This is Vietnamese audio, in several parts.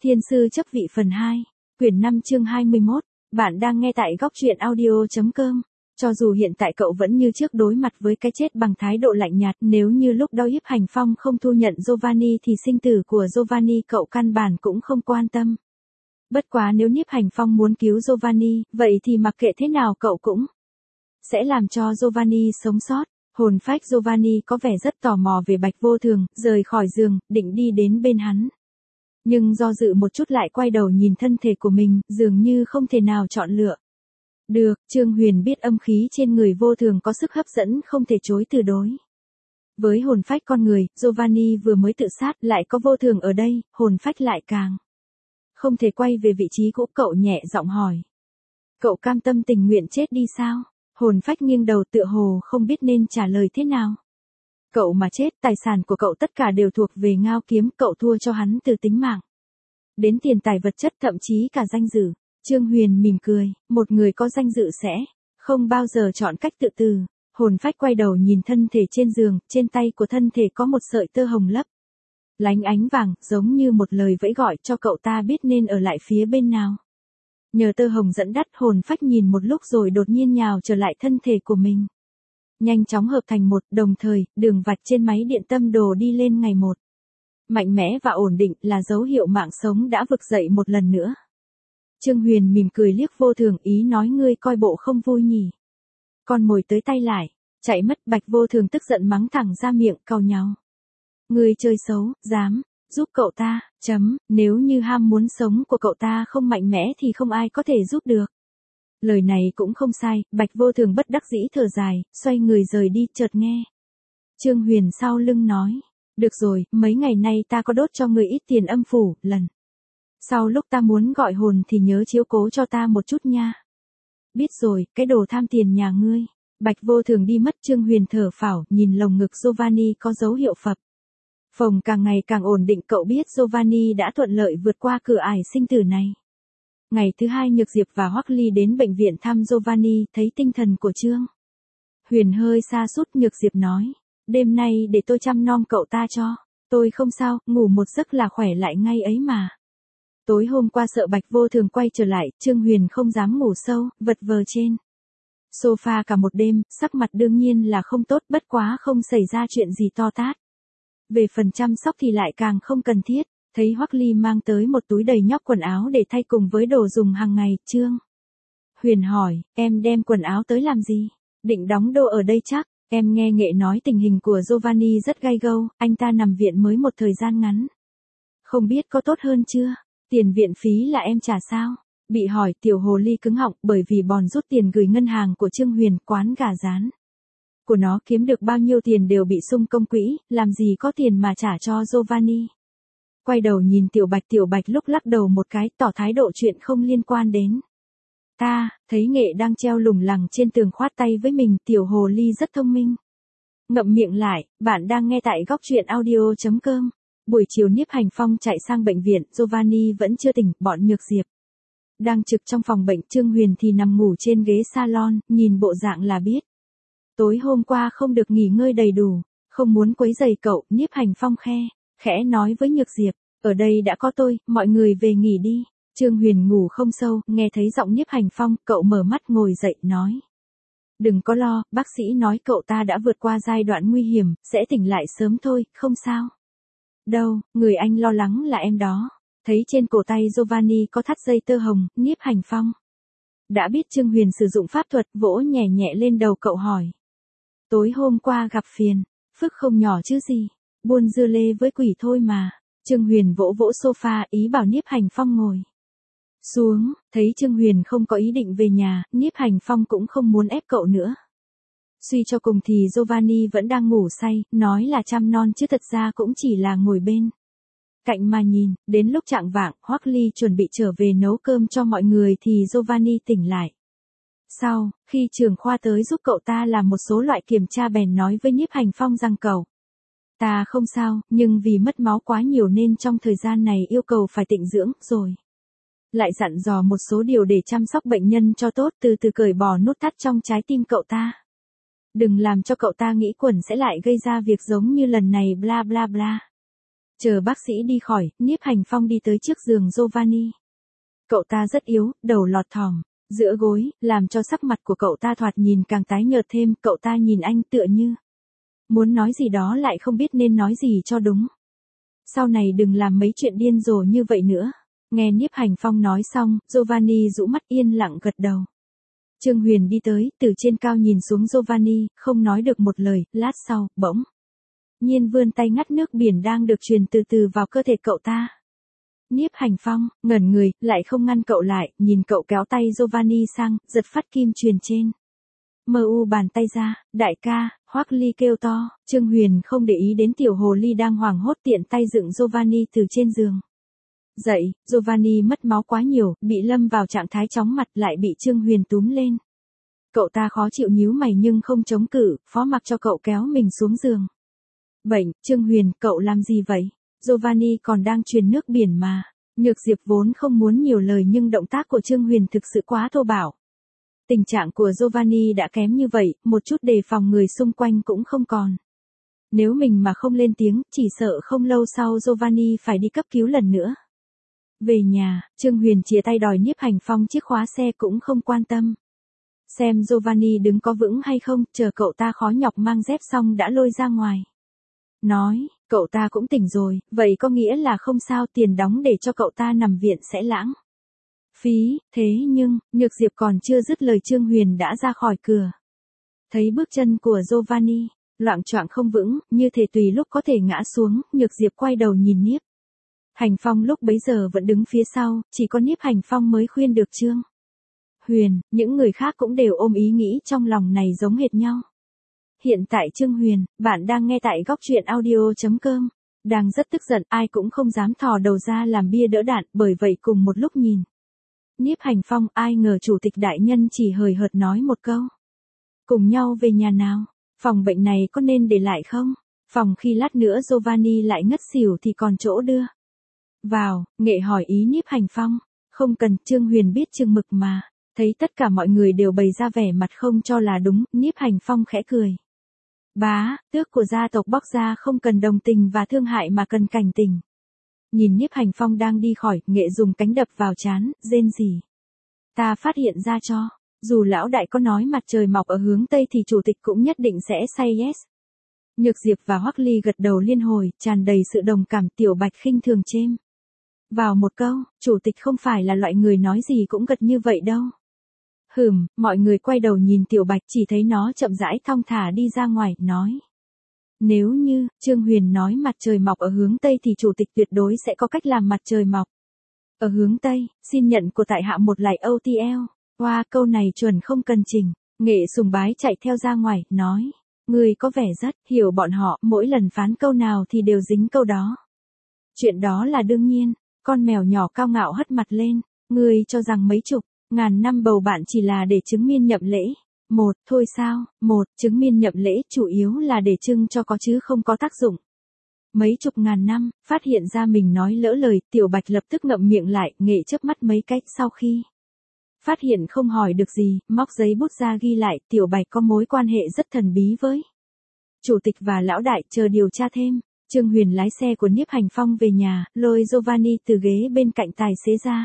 Thiên sư chấp vị phần 2, quyển 5 chương 21, bạn đang nghe tại góc truyện audio.com. Cho dù hiện tại cậu vẫn như trước đối mặt với cái chết bằng thái độ lạnh nhạt, nếu như lúc đó Nhiếp Hành Phong không thu nhận Giovanni thì sinh tử của Giovanni cậu căn bản cũng không quan tâm. Bất quá nếu Nhiếp Hành Phong muốn cứu Giovanni, vậy thì mặc kệ thế nào cậu cũng sẽ làm cho Giovanni sống sót. Hồn phách Giovanni có vẻ rất tò mò về Bạch Vô Thường, rời khỏi giường, định đi đến bên hắn. Nhưng do dự một chút lại quay đầu nhìn thân thể của mình, dường như không thể nào chọn lựa. Được, Trương Huyền biết âm khí trên người Vô Thường có sức hấp dẫn không thể chối từ đối. Với hồn phách con người, Giovanni vừa mới tự sát, lại có Vô Thường ở đây, hồn phách lại càng không thể quay về vị trí cũ. Cậu nhẹ giọng hỏi. Cậu cam tâm tình nguyện chết đi sao? Hồn phách nghiêng đầu tựa hồ không biết nên trả lời thế nào. Cậu mà chết, tài sản của cậu tất cả đều thuộc về Ngao Kiếm, cậu thua cho hắn từ tính mạng đến tiền tài vật chất, thậm chí cả danh dự. Trương Huyền mỉm cười, một người có danh dự sẽ không bao giờ chọn cách tự tử. Hồn phách quay đầu nhìn thân thể trên giường, trên tay của thân thể có một sợi tơ hồng lấp lánh ánh vàng, giống như một lời vẫy gọi cho cậu ta biết nên ở lại phía bên nào. Nhờ tơ hồng dẫn dắt, hồn phách nhìn một lúc rồi đột nhiên nhào trở lại thân thể của mình. Nhanh chóng hợp thành một, đồng thời, đường vạch trên máy điện tâm đồ đi lên ngày một mạnh mẽ và ổn định, là dấu hiệu mạng sống đã vực dậy một lần nữa. Trương Huyền mỉm cười liếc Vô Thường, ý nói ngươi coi bộ không vui nhỉ. Con mồi tới tay lại, chạy mất. Bạch Vô Thường tức giận mắng thẳng ra miệng, cau nhàu. Ngươi chơi xấu, dám giúp cậu ta, nếu như ham muốn sống của cậu ta không mạnh mẽ thì không ai có thể giúp được. Lời này cũng không sai, Bạch Vô Thường bất đắc dĩ thở dài, xoay người rời đi. Chợt nghe Trương Huyền sau lưng nói, được rồi, mấy ngày nay ta có đốt cho ngươi ít tiền âm phủ, lần sau lúc ta muốn gọi hồn thì nhớ chiếu cố cho ta một chút nha. Biết rồi, cái đồ tham tiền nhà ngươi. Bạch Vô Thường đi mất. Trương Huyền thở phào, nhìn lồng ngực Giovanni có dấu hiệu phập phồng càng ngày càng ổn định. Cậu biết Giovanni đã thuận lợi vượt qua cửa ải sinh tử này. Ngày thứ hai, Nhược Diệp và Hoắc Ly đến bệnh viện thăm Giovanni, thấy tinh thần của Trương Huyền hơi sa sút. Nhược Diệp nói, đêm nay để tôi chăm nom cậu ta cho. Tôi không sao, ngủ một giấc là khỏe lại ngay ấy mà. Tối hôm qua sợ Bạch Vô Thường quay trở lại, Trương Huyền không dám ngủ sâu, vật vờ trên sofa cả một đêm, sắc mặt đương nhiên là không tốt, bất quá không xảy ra chuyện gì to tát. Về phần chăm sóc thì lại càng không cần thiết. Thấy Hoắc Ly mang tới một túi đầy nhóc quần áo để thay cùng với đồ dùng hàng ngày, Trương Huyền hỏi, em đem quần áo tới làm gì? Định đóng đô ở đây chắc. Em nghe Nghệ nói tình hình của Giovanni rất gay go, anh ta nằm viện mới một thời gian ngắn. Không biết có tốt hơn chưa? Tiền viện phí là em trả sao? Bị hỏi, tiểu hồ ly cứng họng, bởi vì bòn rút tiền gửi ngân hàng của Trương Huyền, quán gà rán của nó kiếm được bao nhiêu tiền đều bị sung công quỹ, làm gì có tiền mà trả cho Giovanni. Quay đầu nhìn Tiểu Bạch lúc lắc đầu một cái, tỏ thái độ chuyện không liên quan đến ta. Thấy Nghệ đang treo lủng lẳng trên tường khoát tay với mình, tiểu hồ ly rất thông minh. Ngậm miệng lại, bạn đang nghe tại góc truyện audio.com. Buổi chiều Nhiếp Hành Phong chạy sang bệnh viện, Giovanni vẫn chưa tỉnh, bọn Nhược Diệp đang trực trong phòng bệnh, Trương Huyền thì nằm ngủ trên ghế salon, nhìn bộ dạng là biết tối hôm qua không được nghỉ ngơi đầy đủ. Không muốn quấy rầy cậu, Nhiếp Hành Phong khẽ nói với Nhược Diệp, ở đây đã có tôi, mọi người về nghỉ đi. Trương Huyền ngủ không sâu, nghe thấy giọng Nhiếp Hành Phong, cậu mở mắt ngồi dậy, nói. Đừng có lo, bác sĩ nói cậu ta đã vượt qua giai đoạn nguy hiểm, sẽ tỉnh lại sớm thôi, không sao đâu. Người anh lo lắng là em đó. Thấy trên cổ tay Giovanni có thắt dây tơ hồng, Nhiếp Hành Phong đã biết Trương Huyền sử dụng pháp thuật, vỗ nhẹ nhẹ lên đầu cậu hỏi. Tối hôm qua gặp phiền phức không nhỏ chứ gì, buôn dưa lê với quỷ thôi mà. Trương Huyền vỗ vỗ sofa, ý bảo Nhiếp Hành Phong ngồi xuống. Thấy Trương Huyền không có ý định về nhà, Nhiếp Hành Phong cũng không muốn ép cậu nữa. Suy cho cùng thì Giovanni vẫn đang ngủ say, nói là chăm non chứ thật ra cũng chỉ là ngồi bên cạnh mà nhìn. Đến lúc chạng vạng, Hoắc Ly chuẩn bị trở về nấu cơm cho mọi người thì Giovanni tỉnh lại. Sau khi trưởng khoa tới giúp cậu ta làm một số loại kiểm tra, bèn nói với Nhiếp Hành Phong rằng cậu ta không sao, nhưng vì mất máu quá nhiều nên trong thời gian này yêu cầu phải tịnh dưỡng, rồi lại dặn dò một số điều để chăm sóc bệnh nhân cho tốt, từ từ cởi bỏ nút thắt trong trái tim cậu ta. Đừng làm cho cậu ta nghĩ quẩn sẽ lại gây ra việc giống như lần này, bla bla bla. Chờ bác sĩ đi khỏi, Nhiếp Hành Phong đi tới trước giường Giovanni. Cậu ta rất yếu, đầu lọt thỏm giữa gối, làm cho sắc mặt của cậu ta thoạt nhìn càng tái nhợt thêm. Cậu ta nhìn anh tựa như muốn nói gì đó lại không biết nên nói gì cho đúng. Sau này đừng làm mấy chuyện điên rồ như vậy nữa. Nghe Nhiếp Hành Phong nói xong, Giovanni rũ mắt yên lặng gật đầu. Trương Huyền đi tới, từ trên cao nhìn xuống Giovanni, không nói được một lời. Lát sau, bỗng nhiên vươn tay ngắt nước biển đang được truyền từ từ vào cơ thể cậu ta. Nhiếp Hành Phong ngẩn người, lại không ngăn cậu lại, nhìn cậu kéo tay Giovanni sang, giật phát kim truyền trên. Bàn tay ra, đại ca, Hoắc Ly kêu to. Trương Huyền không để ý đến tiểu hồ ly đang hoảng hốt tiện tay dựng Giovanni từ trên giường dậy. Giovanni mất máu quá nhiều, bị lâm vào trạng thái chóng mặt, lại bị Trương Huyền túm lên. Cậu ta khó chịu nhíu mày nhưng không chống cự, phó mặc cho cậu kéo mình xuống giường. Bệnh, Trương Huyền, cậu làm gì vậy? Giovanni còn đang truyền nước biển mà. Nhược Diệp vốn không muốn nhiều lời nhưng động tác của Trương Huyền thực sự quá thô bạo. Tình trạng của Giovanni đã kém như vậy, một chút đề phòng người xung quanh cũng không còn. Nếu mình mà không lên tiếng, chỉ sợ không lâu sau Giovanni phải đi cấp cứu lần nữa. Về nhà, Trương Huyền chia tay đòi Nhiếp Hành Phong chiếc khóa xe cũng không quan tâm. Xem Giovanni đứng có vững hay không, chờ cậu ta khó nhọc mang dép xong đã lôi ra ngoài. Nói, cậu ta cũng tỉnh rồi, vậy có nghĩa là không sao, tiền đóng để cho cậu ta nằm viện sẽ lãng phí. Thế nhưng, Nhược Diệp còn chưa dứt lời Trương Huyền đã ra khỏi cửa. Thấy bước chân của Giovanni loạng choạng không vững, như thể tùy lúc có thể ngã xuống, Nhược Diệp quay đầu nhìn Nhiếp Hành Phong lúc bấy giờ vẫn đứng phía sau, chỉ có Nhiếp Hành Phong mới khuyên được Trương Huyền. Những người khác cũng đều ôm ý nghĩ trong lòng này giống hệt nhau. Hiện tại Trương Huyền, bạn đang nghe tại góc truyện audio.com, đang rất tức giận, ai cũng không dám thò đầu ra làm bia đỡ đạn, bởi vậy cùng một lúc nhìn Nhiếp Hành Phong, ai ngờ chủ tịch đại nhân chỉ hời hợt nói một câu. Cùng nhau về nhà nào, phòng bệnh này có nên để lại không? Phòng khi lát nữa Giovanni lại ngất xỉu thì còn chỗ đưa vào. Nghệ hỏi ý Nhiếp Hành Phong. Không cần, Trương Huyền biết chừng mực mà. Thấy tất cả mọi người đều bày ra vẻ mặt không cho là đúng, Nhiếp Hành Phong khẽ cười. Bá, tước của gia tộc Bóc ra không cần đồng tình và thương hại mà cần cảnh tỉnh. Nhìn Nhiếp Hành Phong đang đi khỏi, Nghệ dùng cánh đập vào trán, rên rỉ. Ta phát hiện ra cho, dù lão đại có nói mặt trời mọc ở hướng Tây thì chủ tịch cũng nhất định sẽ say yes. Nhược Diệp và Hoắc Ly gật đầu liên hồi, tràn đầy sự đồng cảm. Tiểu Bạch khinh thường chêm vào một câu, chủ tịch không phải là loại người nói gì cũng gật như vậy đâu. Mọi người quay đầu nhìn Tiểu Bạch, chỉ thấy nó chậm rãi thong thả đi ra ngoài, nói. Nếu như, Trương Huyền nói mặt trời mọc ở hướng Tây thì chủ tịch tuyệt đối sẽ có cách làm mặt trời mọc ở hướng Tây. Xin nhận của tại hạ một lại OTL. Qua câu này chuẩn không cần chỉnh. Nghệ sùng bái chạy theo ra ngoài, nói. Người có vẻ rất hiểu bọn họ, mỗi lần phán câu nào thì đều dính câu đó. Chuyện đó là đương nhiên. Con mèo nhỏ cao ngạo hất mặt lên. Người cho rằng mấy chục ngàn năm bầu bạn chỉ là để chứng minh nhậm lễ. Thôi sao, chứng minh nhậm lễ chủ yếu là để trưng cho có chứ không có tác dụng. Mấy chục ngàn năm, phát hiện ra mình nói lỡ lời, Tiểu Bạch lập tức ngậm miệng lại. Nghệ chớp mắt mấy cách, sau khi phát hiện không hỏi được gì, móc giấy bút ra ghi lại. Tiểu Bạch có mối quan hệ rất thần bí với chủ tịch và lão đại, chờ điều tra thêm. Trương Huyền lái xe của Nhiếp Hành Phong về nhà, lôi Giovanni từ ghế bên cạnh tài xế ra.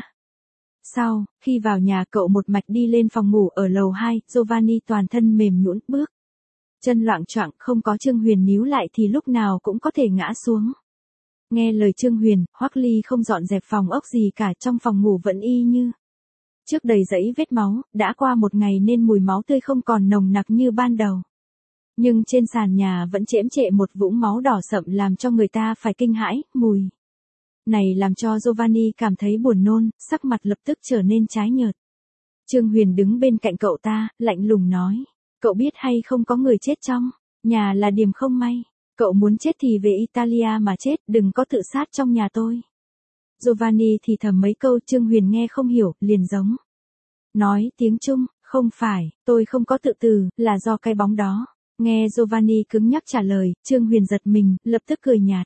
Sau, khi vào nhà cậu một mạch đi lên phòng ngủ ở lầu 2, Giovanni toàn thân mềm nhũn, bước chân loạng choạng, không có Trương Huyền níu lại thì lúc nào cũng có thể ngã xuống. Nghe lời Trương Huyền, Hoắc Ly không dọn dẹp phòng ốc gì cả, trong phòng ngủ vẫn y như trước, đầy dẫy vết máu, đã qua một ngày nên mùi máu tươi không còn nồng nặc như ban đầu. Nhưng trên sàn nhà vẫn chễm chệ một vũng máu đỏ sậm làm cho người ta phải kinh hãi. Mùi này làm cho Giovanni cảm thấy buồn nôn, sắc mặt lập tức trở nên trái nhợt. Trương Huyền đứng bên cạnh cậu ta, lạnh lùng nói. Cậu biết hay không có người chết trong nhà là điểm không may. Cậu muốn chết thì về Italia mà chết, đừng có tự sát trong nhà tôi. Giovanni thì thầm mấy câu, Trương Huyền nghe không hiểu, liền giống nói tiếng Trung. Không phải, tôi không có tự tử, là do cái bóng đó. Nghe Giovanni cứng nhắc trả lời, Trương Huyền giật mình, lập tức cười nhạt.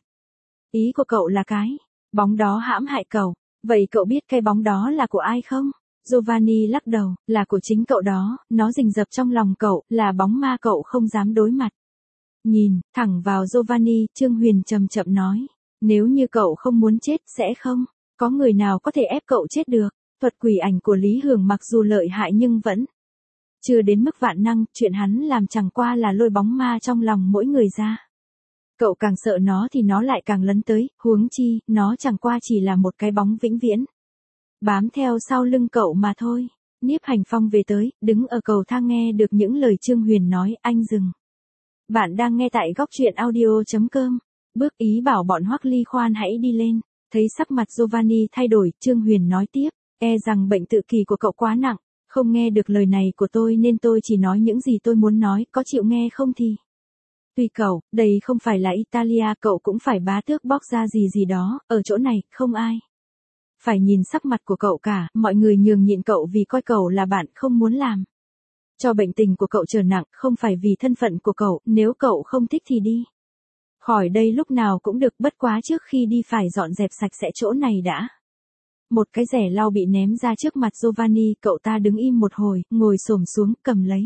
Ý của cậu là cái bóng đó hãm hại cậu. Vậy cậu biết cái bóng đó là của ai không? Giovanni lắc đầu, là của chính cậu đó, nó rình rập trong lòng cậu, là bóng ma cậu không dám đối mặt. Nhìn thẳng vào Giovanni, Trương Huyền chậm chậm nói. Nếu như cậu không muốn chết sẽ không, có người nào có thể ép cậu chết được. Thuật quỷ ảnh của Lý Hưởng mặc dù lợi hại nhưng vẫn chưa đến mức vạn năng, chuyện hắn làm chẳng qua là lôi bóng ma trong lòng mỗi người ra. Cậu càng sợ nó thì nó lại càng lấn tới, huống chi, nó chẳng qua chỉ là một cái bóng vĩnh viễn. Bám theo sau lưng cậu mà thôi. Nhiếp Hành Phong về tới, đứng ở cầu thang nghe được những lời Trương Huyền nói, anh dừng. Bạn đang nghe tại góc truyện audio.com. Bước ý bảo bọn Hoắc Ly khoan hãy đi lên. Thấy sắc mặt Giovanni thay đổi, Trương Huyền nói tiếp, e rằng bệnh tự kỷ của cậu quá nặng, không nghe được lời này của tôi nên tôi chỉ nói những gì tôi muốn nói, có chịu nghe không thì. Tùy cậu, đây không phải là Italia, cậu cũng phải bá tước bóc ra gì đó, ở chỗ này, không ai phải nhìn sắc mặt của cậu cả, mọi người nhường nhịn cậu vì coi cậu là bạn không muốn làm cho bệnh tình của cậu trở nặng, không phải vì thân phận của cậu, nếu cậu không thích thì đi khỏi đây lúc nào cũng được, bất quá trước khi đi phải dọn dẹp sạch sẽ chỗ này đã. Một cái rẻ lau bị ném ra trước mặt Giovanni, cậu ta đứng im một hồi, ngồi xổm xuống, cầm lấy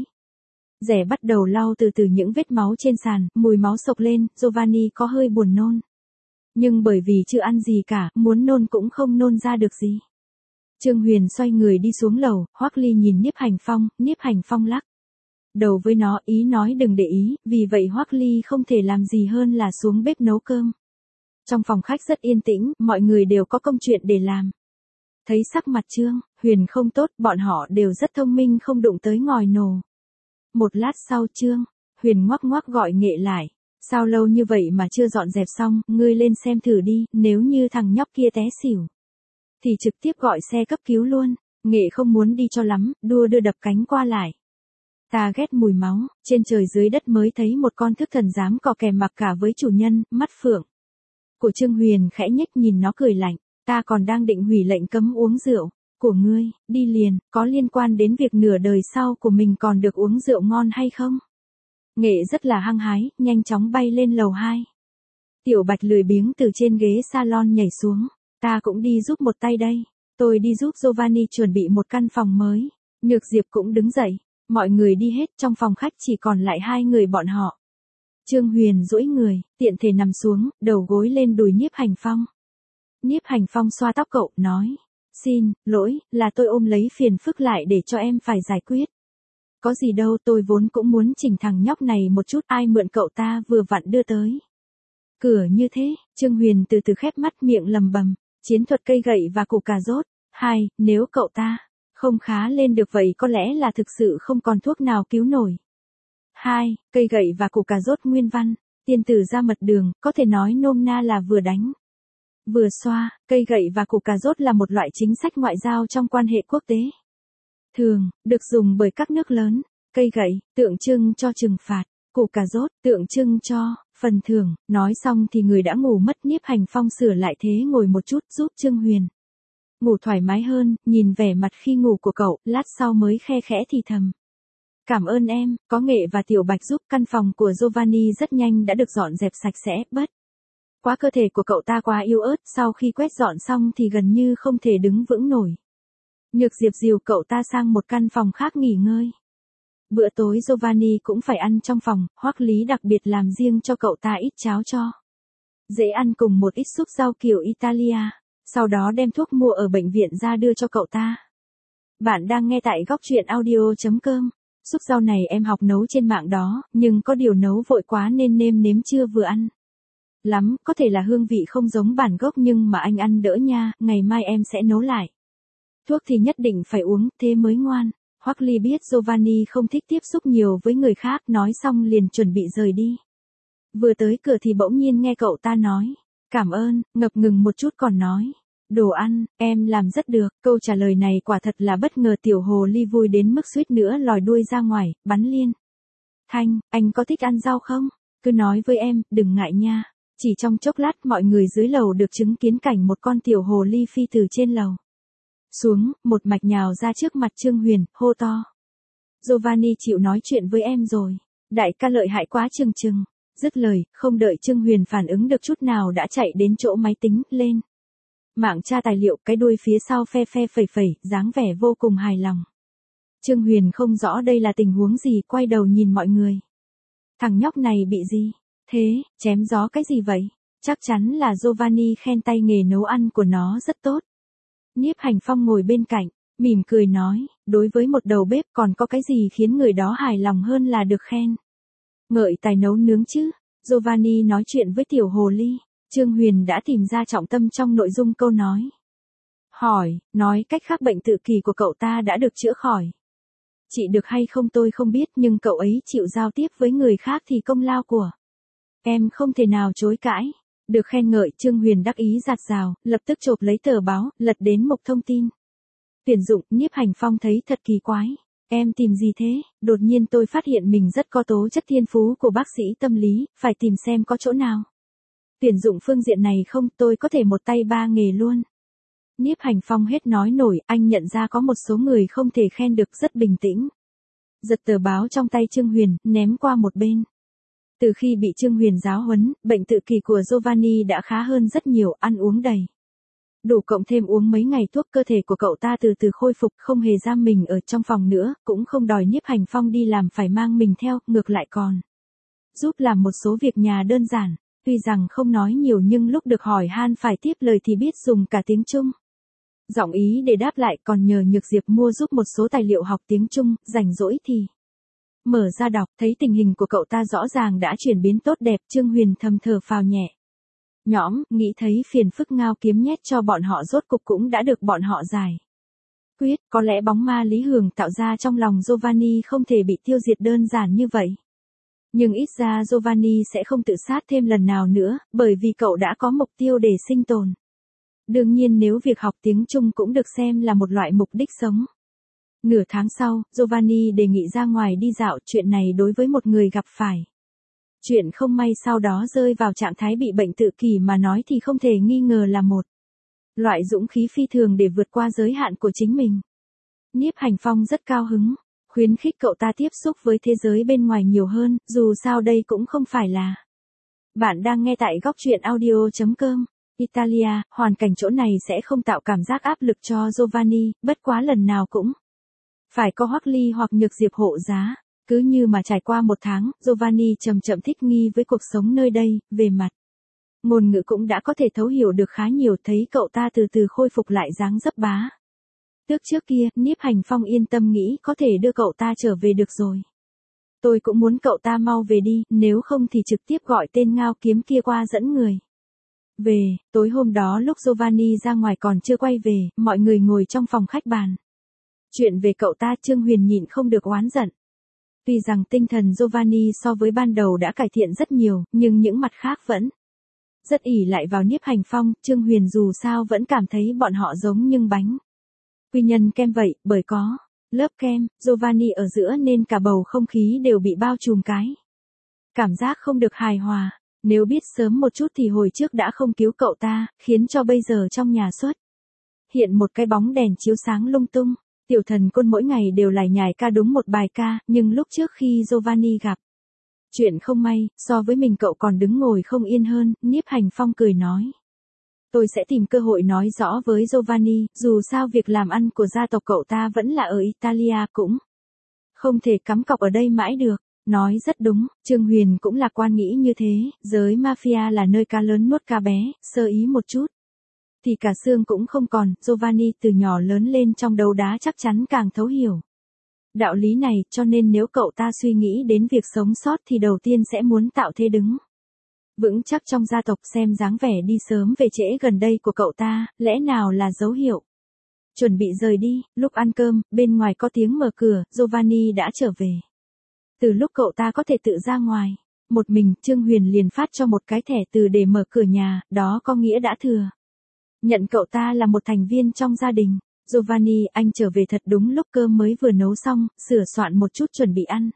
rẻ bắt đầu lau từ từ những vết máu trên sàn, mùi máu sộc lên, Giovanni có hơi buồn nôn. Nhưng bởi vì chưa ăn gì cả, muốn nôn cũng không nôn ra được gì. Trương Huyền xoay người đi xuống lầu, Hoắc Ly nhìn Nhiếp Hành Phong lắc đầu với nó, ý nói đừng để ý, vì vậy Hoắc Ly không thể làm gì hơn là xuống bếp nấu cơm. Trong phòng khách rất yên tĩnh, mọi người đều có công chuyện để làm. Thấy sắc mặt Trương Huyền không tốt, bọn họ đều rất thông minh không đụng tới ngòi nổ. Một lát sau Trương Huyền ngoắc ngoắc gọi Nghệ lại. Sao lâu như vậy mà chưa dọn dẹp xong, ngươi lên xem thử đi, nếu như thằng nhóc kia té xỉu thì trực tiếp gọi xe cấp cứu luôn. Nghệ không muốn đi cho lắm, đua đưa đập cánh qua lại. Ta ghét mùi máu, trên trời dưới đất mới thấy một con thức thần dám cò kè mặc cả với chủ nhân, mắt phượng của Trương Huyền khẽ nhếch nhìn nó cười lạnh, ta còn đang định hủy lệnh cấm uống rượu của ngươi, đi liền, có liên quan đến việc nửa đời sau của mình còn được uống rượu ngon hay không? Nghệ rất là hăng hái, nhanh chóng bay lên lầu 2. Tiểu Bạch lười biếng từ trên ghế salon nhảy xuống, ta cũng đi giúp một tay đây, tôi đi giúp Giovanni chuẩn bị một căn phòng mới. Nhược Diệp cũng đứng dậy, mọi người đi hết, trong phòng khách chỉ còn lại hai người bọn họ. Trương Huyền duỗi người, tiện thể nằm xuống, đầu gối lên đùi Nhiếp Hành Phong. Nhiếp Hành Phong xoa tóc cậu, nói, xin lỗi, là tôi ôm lấy phiền phức lại để cho em phải giải quyết. Có gì đâu, tôi vốn cũng muốn chỉnh thằng nhóc này một chút, ai mượn cậu ta vừa vặn đưa tới cửa như thế. Trương Huyền từ từ khép mắt, miệng lầm bầm, chiến thuật cây gậy và củ cà rốt. Nếu cậu ta không khá lên được vậy có lẽ là thực sự không còn thuốc nào cứu nổi. Cây gậy và củ cà rốt nguyên văn, tiên tử ra mật đường, có thể nói nôm na là vừa đánh vừa xoa. Cây gậy và củ cà rốt là một loại chính sách ngoại giao trong quan hệ quốc tế. Thường, được dùng bởi các nước lớn. Cây gậy, tượng trưng cho trừng phạt. Củ cà rốt, tượng trưng cho phần thưởng. Nói xong thì người đã ngủ mất. Nhiếp Hành Phong sửa lại thế ngồi một chút giúp Trương Huyền ngủ thoải mái hơn, nhìn vẻ mặt khi ngủ của cậu, lát sau mới khe khẽ thì thầm. Cảm ơn em, có Nghệ và Tiểu Bạch giúp. Căn phòng của Giovanni rất nhanh đã được dọn dẹp sạch sẽ, bất quá cơ thể của cậu ta quá yếu ớt, sau khi quét dọn xong thì gần như không thể đứng vững nổi. Nhược Diệp dìu cậu ta sang một căn phòng khác nghỉ ngơi. Bữa tối Giovanni cũng phải ăn trong phòng, Hoắc Lý đặc biệt làm riêng cho cậu ta ít cháo cho dễ ăn cùng một ít súp rau kiểu Italia, sau đó đem thuốc mua ở bệnh viện ra đưa cho cậu ta. Bạn đang nghe tại góc truyện audio.com. Súp rau này em học nấu trên mạng đó, nhưng có điều nấu vội quá nên nêm nếm chưa vừa ăn lắm, có thể là hương vị không giống bản gốc nhưng mà anh ăn đỡ nha, ngày mai em sẽ nấu lại. Thuốc thì nhất định phải uống, thế mới ngoan. Hoắc Ly biết Giovanni không thích tiếp xúc nhiều với người khác, nói xong liền chuẩn bị rời đi. Vừa tới cửa thì bỗng nhiên nghe cậu ta nói, cảm ơn, ngập ngừng một chút còn nói, đồ ăn, em làm rất được. Câu trả lời này quả thật là bất ngờ, tiểu hồ ly vui đến mức suýt nữa lòi đuôi ra ngoài, bắn liên thanh, anh có thích ăn rau không? Cứ nói với em, đừng ngại nha. Chỉ trong chốc lát mọi người dưới lầu được chứng kiến cảnh một con tiểu hồ ly phi từ trên lầu xuống, một mạch nhào ra trước mặt Trương Huyền, hô to. Giovanni chịu nói chuyện với em rồi. Đại ca lợi hại quá Trừng Trừng. Dứt lời, không đợi Trương Huyền phản ứng được chút nào đã chạy đến chỗ máy tính, lên mạng tra tài liệu, cái đuôi phía sau phe phe phẩy phẩy, dáng vẻ vô cùng hài lòng. Trương Huyền không rõ đây là tình huống gì, quay đầu nhìn mọi người. Thằng nhóc này bị gì? Thế, chém gió cái gì vậy? Chắc chắn là Giovanni khen tay nghề nấu ăn của nó rất tốt. Nhiếp Hành Phong ngồi bên cạnh, mỉm cười nói, đối với một đầu bếp còn có cái gì khiến người đó hài lòng hơn là được khen. Ngợi tài nấu nướng chứ. Giovanni nói chuyện với tiểu hồ ly. Trương Huyền đã tìm ra trọng tâm trong nội dung câu nói. Hỏi, nói cách khác bệnh tự kỷ của cậu ta đã được chữa khỏi. Trị được hay không tôi không biết nhưng cậu ấy chịu giao tiếp với người khác thì công lao của em không thể nào chối cãi. Được khen ngợi Trương Huyền đắc ý rạt rào, lập tức chộp lấy tờ báo, lật đến mục thông tin. Tuyển dụng, Nhiếp Hành Phong thấy thật kỳ quái. Em tìm gì thế? Đột nhiên tôi phát hiện mình rất có tố chất thiên phú của bác sĩ tâm lý, phải tìm xem có chỗ nào. Tuyển dụng phương diện này không, tôi có thể một tay ba nghề luôn. Nhiếp Hành Phong hết nói nổi, anh nhận ra có một số người không thể khen được, rất bình tĩnh. Giật tờ báo trong tay Trương Huyền, ném qua một bên. Từ khi bị Trương Huyền giáo huấn, bệnh tự kỷ của Giovanni đã khá hơn rất nhiều, ăn uống đầy đủ cộng thêm uống mấy ngày thuốc cơ thể của cậu ta từ từ khôi phục, không hề giam mình ở trong phòng nữa, cũng không đòi Nhiếp Hành Phong đi làm phải mang mình theo, ngược lại còn giúp làm một số việc nhà đơn giản. Tuy rằng không nói nhiều nhưng lúc được hỏi han phải tiếp lời thì biết dùng cả tiếng Trung. Giọng ý để đáp lại, còn nhờ Nhược Diệp mua giúp một số tài liệu học tiếng Trung, rảnh rỗi thì mở ra đọc, thấy tình hình của cậu ta rõ ràng đã chuyển biến tốt đẹp, Trương Huyền thầm thở phào nhẹ nhõm, nghĩ thấy phiền phức ngao kiếm nhét cho bọn họ rốt cục cũng đã được bọn họ giải quyết. Có lẽ bóng ma Lý Hường tạo ra trong lòng Giovanni không thể bị tiêu diệt đơn giản như vậy. Nhưng ít ra Giovanni sẽ không tự sát thêm lần nào nữa, bởi vì cậu đã có mục tiêu để sinh tồn. Đương nhiên nếu việc học tiếng Trung cũng được xem là một loại mục đích sống. Nửa tháng sau, Giovanni đề nghị ra ngoài đi dạo, chuyện này đối với một người gặp phải chuyện không may sau đó rơi vào trạng thái bị bệnh tự kỷ mà nói thì không thể nghi ngờ là một loại dũng khí phi thường để vượt qua giới hạn của chính mình. Nhiếp Hành Phong rất cao hứng, khuyến khích cậu ta tiếp xúc với thế giới bên ngoài nhiều hơn, dù sao đây cũng không phải là. Bạn đang nghe tại góc truyện audio.com. Italia, hoàn cảnh chỗ này sẽ không tạo cảm giác áp lực cho Giovanni, bất quá lần nào cũng phải có Hoắc Ly hoặc Nhược Diệp hộ giá. Cứ như mà trải qua một tháng, Giovanni chậm chậm thích nghi với cuộc sống nơi đây, về mặt ngôn ngữ cũng đã có thể thấu hiểu được khá nhiều, thấy cậu ta từ từ khôi phục lại dáng dấp bá tước trước kia. Nhiếp Hành Phong yên tâm nghĩ có thể đưa cậu ta trở về được rồi. Tôi cũng muốn cậu ta mau về đi, nếu không thì trực tiếp gọi tên ngao kiếm kia qua dẫn người về. Tối hôm đó lúc Giovanni ra ngoài còn chưa quay về, mọi người ngồi trong phòng khách bàn chuyện về cậu ta. Trương Huyền nhịn không được oán giận. Tuy rằng tinh thần Giovanni so với ban đầu đã cải thiện rất nhiều, nhưng những mặt khác vẫn rất ỷ lại vào Nhiếp Hành Phong. Trương Huyền dù sao vẫn cảm thấy bọn họ giống nhưng bánh quy nhân kem vậy, bởi có lớp kem Giovanni ở giữa nên cả bầu không khí đều bị bao trùm cái cảm giác không được hài hòa. Nếu biết sớm một chút thì hồi trước đã không cứu cậu ta, khiến cho bây giờ trong nhà xuất hiện một cái bóng đèn chiếu sáng lung tung. Tiểu Thần Côn mỗi ngày đều lải nhải ca đúng một bài ca, nhưng lúc trước khi Giovanni gặp chuyện không may, so với mình cậu còn đứng ngồi không yên hơn. Nhiếp Hành Phong cười nói. Tôi sẽ tìm cơ hội nói rõ với Giovanni, dù sao việc làm ăn của gia tộc cậu ta vẫn là ở Italia, cũng không thể cắm cọc ở đây mãi được. Nói rất đúng, Trương Huyền cũng lạc quan nghĩ như thế, giới mafia là nơi cá lớn nuốt cá bé, sơ ý một chút thì cả xương cũng không còn. Giovanni từ nhỏ lớn lên trong đấu đá chắc chắn càng thấu hiểu đạo lý này, cho nên nếu cậu ta suy nghĩ đến việc sống sót thì đầu tiên sẽ muốn tạo thế đứng vững chắc trong gia tộc. Xem dáng vẻ đi sớm về trễ gần đây của cậu ta, lẽ nào là dấu hiệu chuẩn bị rời đi. Lúc ăn cơm, bên ngoài có tiếng mở cửa, Giovanni đã trở về. Từ lúc cậu ta có thể tự ra ngoài một mình, Trương Huyền liền phát cho một cái thẻ từ để mở cửa nhà, đó có nghĩa đã thừa nhận cậu ta là một thành viên trong gia đình. Giovanni, anh trở về thật đúng lúc, cơm mới vừa nấu xong, sửa soạn một chút chuẩn bị ăn.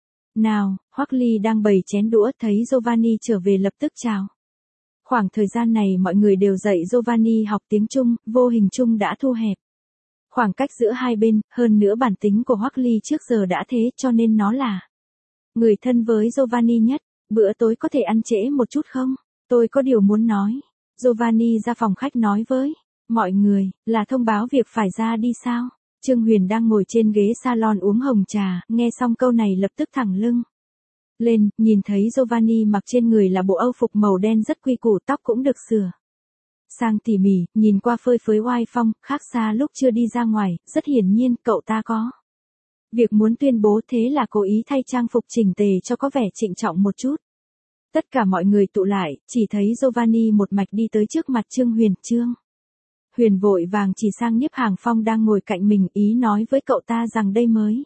Nào, Hoắc Ly đang bày chén đũa, thấy Giovanni trở về lập tức chào. Khoảng thời gian này mọi người đều dạy Giovanni học tiếng Trung, vô hình chung đã thu hẹp khoảng cách giữa hai bên, hơn nữa bản tính của Hoắc Ly trước giờ đã thế, cho nên nó là người thân với Giovanni nhất. Bữa tối có thể ăn trễ một chút không? Tôi có điều muốn nói. Giovanni ra phòng khách nói với mọi người, là thông báo việc phải ra đi sao? Trương Huyền đang ngồi trên ghế salon uống hồng trà, nghe xong câu này lập tức thẳng lưng lên, nhìn thấy Giovanni mặc trên người là bộ âu phục màu đen rất quy củ, tóc cũng được sửa sang tỉ mỉ, nhìn qua phơi phới oai phong, khác xa lúc chưa đi ra ngoài, rất hiển nhiên cậu ta có việc muốn tuyên bố, thế là cố ý thay trang phục chỉnh tề cho có vẻ trịnh trọng một chút. Tất cả mọi người tụ lại, chỉ thấy Giovanni một mạch đi tới trước mặt Trương Huyền. Trương Huyền vội vàng chỉ sang Nhiếp Hàng Phong đang ngồi cạnh mình, ý nói với cậu ta rằng đây mới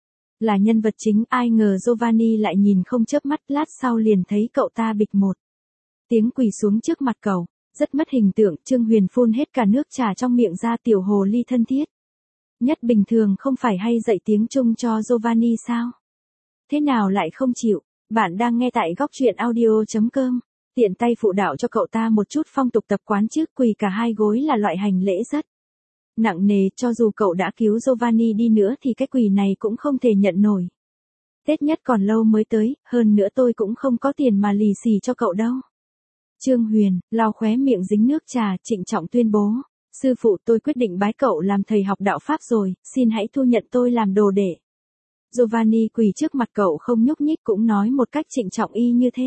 là nhân vật chính. Ai ngờ Giovanni lại nhìn không chớp mắt, lát sau liền thấy cậu ta bịch một tiếng quỳ xuống trước mặt cậu, rất mất hình tượng. Trương Huyền phun hết cả nước trà trong miệng ra, tiểu hồ ly thân thiết nhất bình thường không phải hay dạy tiếng Trung cho Giovanni sao? Thế nào lại không chịu? Bạn đang nghe tại góc truyện audio.com. Tiện tay phụ đạo cho cậu ta một chút phong tục tập quán chứ, quỳ cả hai gối là loại hành lễ rất nặng nề, cho dù cậu đã cứu Giovanni đi nữa thì cái quỳ này cũng không thể nhận nổi. Tết nhất còn lâu mới tới, hơn nữa tôi cũng không có tiền mà lì xì cho cậu đâu. Trương Huyền, lau khóe miệng dính nước trà, trịnh trọng tuyên bố. Sư phụ, tôi quyết định bái cậu làm thầy học đạo Pháp rồi, xin hãy thu nhận tôi làm đồ đệ. Giovanni quỳ trước mặt cậu không nhúc nhích, cũng nói một cách trịnh trọng y như thế.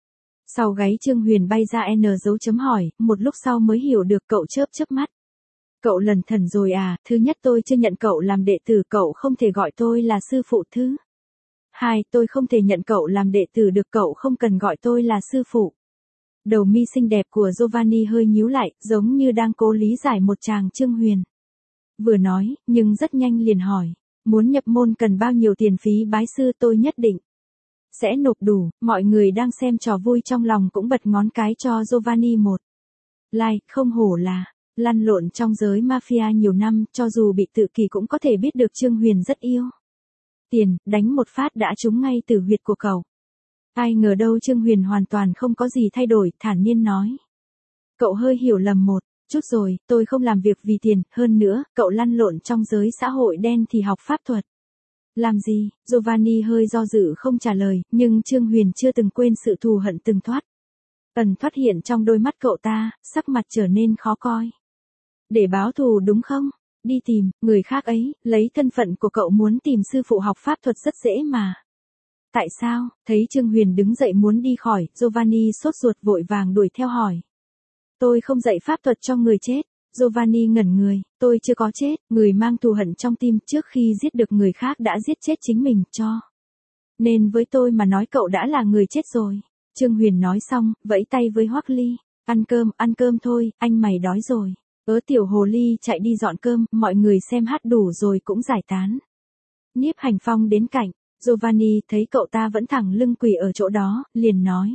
Sau gáy Trương Huyền bay ra N dấu chấm hỏi, một lúc sau mới hiểu được. Cậu chớp chớp mắt. Cậu lần thần rồi à? Thứ nhất, tôi chưa nhận cậu làm đệ tử, cậu không thể gọi tôi là sư phụ. Thứ hai, tôi không thể nhận cậu làm đệ tử được, cậu không cần gọi tôi là sư phụ. Đầu mi xinh đẹp của Giovanni hơi nhíu lại, giống như đang cố lý giải một chàng. Trương Huyền vừa nói, nhưng rất nhanh liền hỏi, muốn nhập môn cần bao nhiêu tiền phí bái sư? Tôi nhất định sẽ nộp đủ. Mọi người đang xem trò vui trong lòng cũng bật ngón cái cho Giovanni một like. Không hổ là lăn lộn trong giới mafia nhiều năm, cho dù bị tự kỷ cũng có thể biết được Trương Huyền rất yêu tiền, đánh một phát đã trúng ngay tử huyệt của cậu. Ai ngờ đâu Trương Huyền hoàn toàn không có gì thay đổi, thản nhiên nói. Cậu hơi hiểu lầm một chút rồi, tôi không làm việc vì tiền, hơn nữa, cậu lăn lộn trong giới xã hội đen thì học pháp thuật làm gì? Giovanni hơi do dự không trả lời, nhưng Trương Huyền chưa từng quên sự thù hận từng ẩn thoát hiện trong đôi mắt cậu ta, sắc mặt trở nên khó coi. Để báo thù đúng không? Đi tìm người khác ấy, lấy thân phận của cậu muốn tìm sư phụ học pháp thuật rất dễ mà. Tại sao? Thấy Trương Huyền đứng dậy muốn đi khỏi, Giovanni sốt ruột vội vàng đuổi theo hỏi. Tôi không dạy pháp thuật cho người chết. Giovanni ngẩn người, tôi chưa có chết, người mang thù hận trong tim, trước khi giết được người khác đã giết chết chính mình, cho nên với tôi mà nói cậu đã là người chết rồi. Trương Huyền nói xong, vẫy tay với Hoắc Ly, ăn cơm thôi, anh mày đói rồi. Tiểu hồ ly chạy đi dọn cơm, mọi người xem hát đủ rồi cũng giải tán. Nhiếp Hành Phong đến cạnh Giovanni, thấy cậu ta vẫn thẳng lưng quỳ ở chỗ đó, liền nói.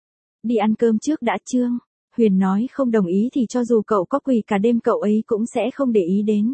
Đi ăn cơm trước đã. Trương Huyền nói không đồng ý thì cho dù cậu có quỳ cả đêm cậu ấy cũng sẽ không để ý đến.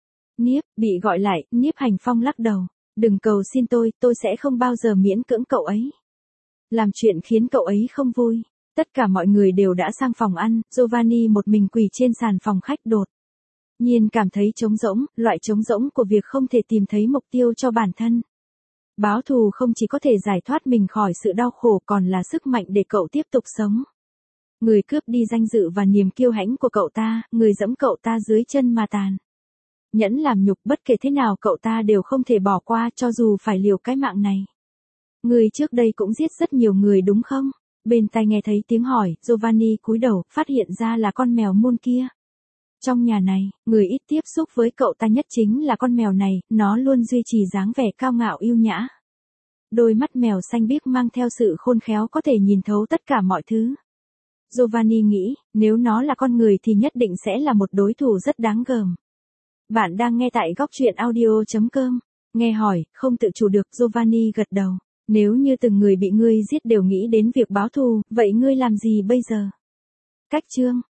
Bị gọi lại, Nhiếp Hành Phong lắc đầu. Đừng cầu xin tôi sẽ không bao giờ miễn cưỡng cậu ấy làm chuyện khiến cậu ấy không vui. Tất cả mọi người đều đã sang phòng ăn, Giovanni một mình quỳ trên sàn phòng khách, đột nhiên cảm thấy trống rỗng, loại trống rỗng của việc không thể tìm thấy mục tiêu cho bản thân. Báo thù không chỉ có thể giải thoát mình khỏi sự đau khổ, còn là sức mạnh để cậu tiếp tục sống. Người cướp đi danh dự và niềm kiêu hãnh của cậu ta, người giẫm cậu ta dưới chân mà tàn nhẫn làm nhục, bất kể thế nào cậu ta đều không thể bỏ qua, cho dù phải liều cái mạng này. Người trước đây cũng giết rất nhiều người đúng không? Bên tai nghe thấy tiếng hỏi, Giovanni cúi đầu, phát hiện ra là con mèo Moon kia. Trong nhà này, người ít tiếp xúc với cậu ta nhất chính là con mèo này, nó luôn duy trì dáng vẻ cao ngạo yêu nhã. Đôi mắt mèo xanh biếc mang theo sự khôn khéo có thể nhìn thấu tất cả mọi thứ. Giovanni nghĩ, nếu nó là con người thì nhất định sẽ là một đối thủ rất đáng gờm. Bạn đang nghe tại góc truyện audio.com. Nghe hỏi, không tự chủ được, Giovanni gật đầu. Nếu như từng người bị ngươi giết đều nghĩ đến việc báo thù, vậy ngươi làm gì bây giờ? Cách Trương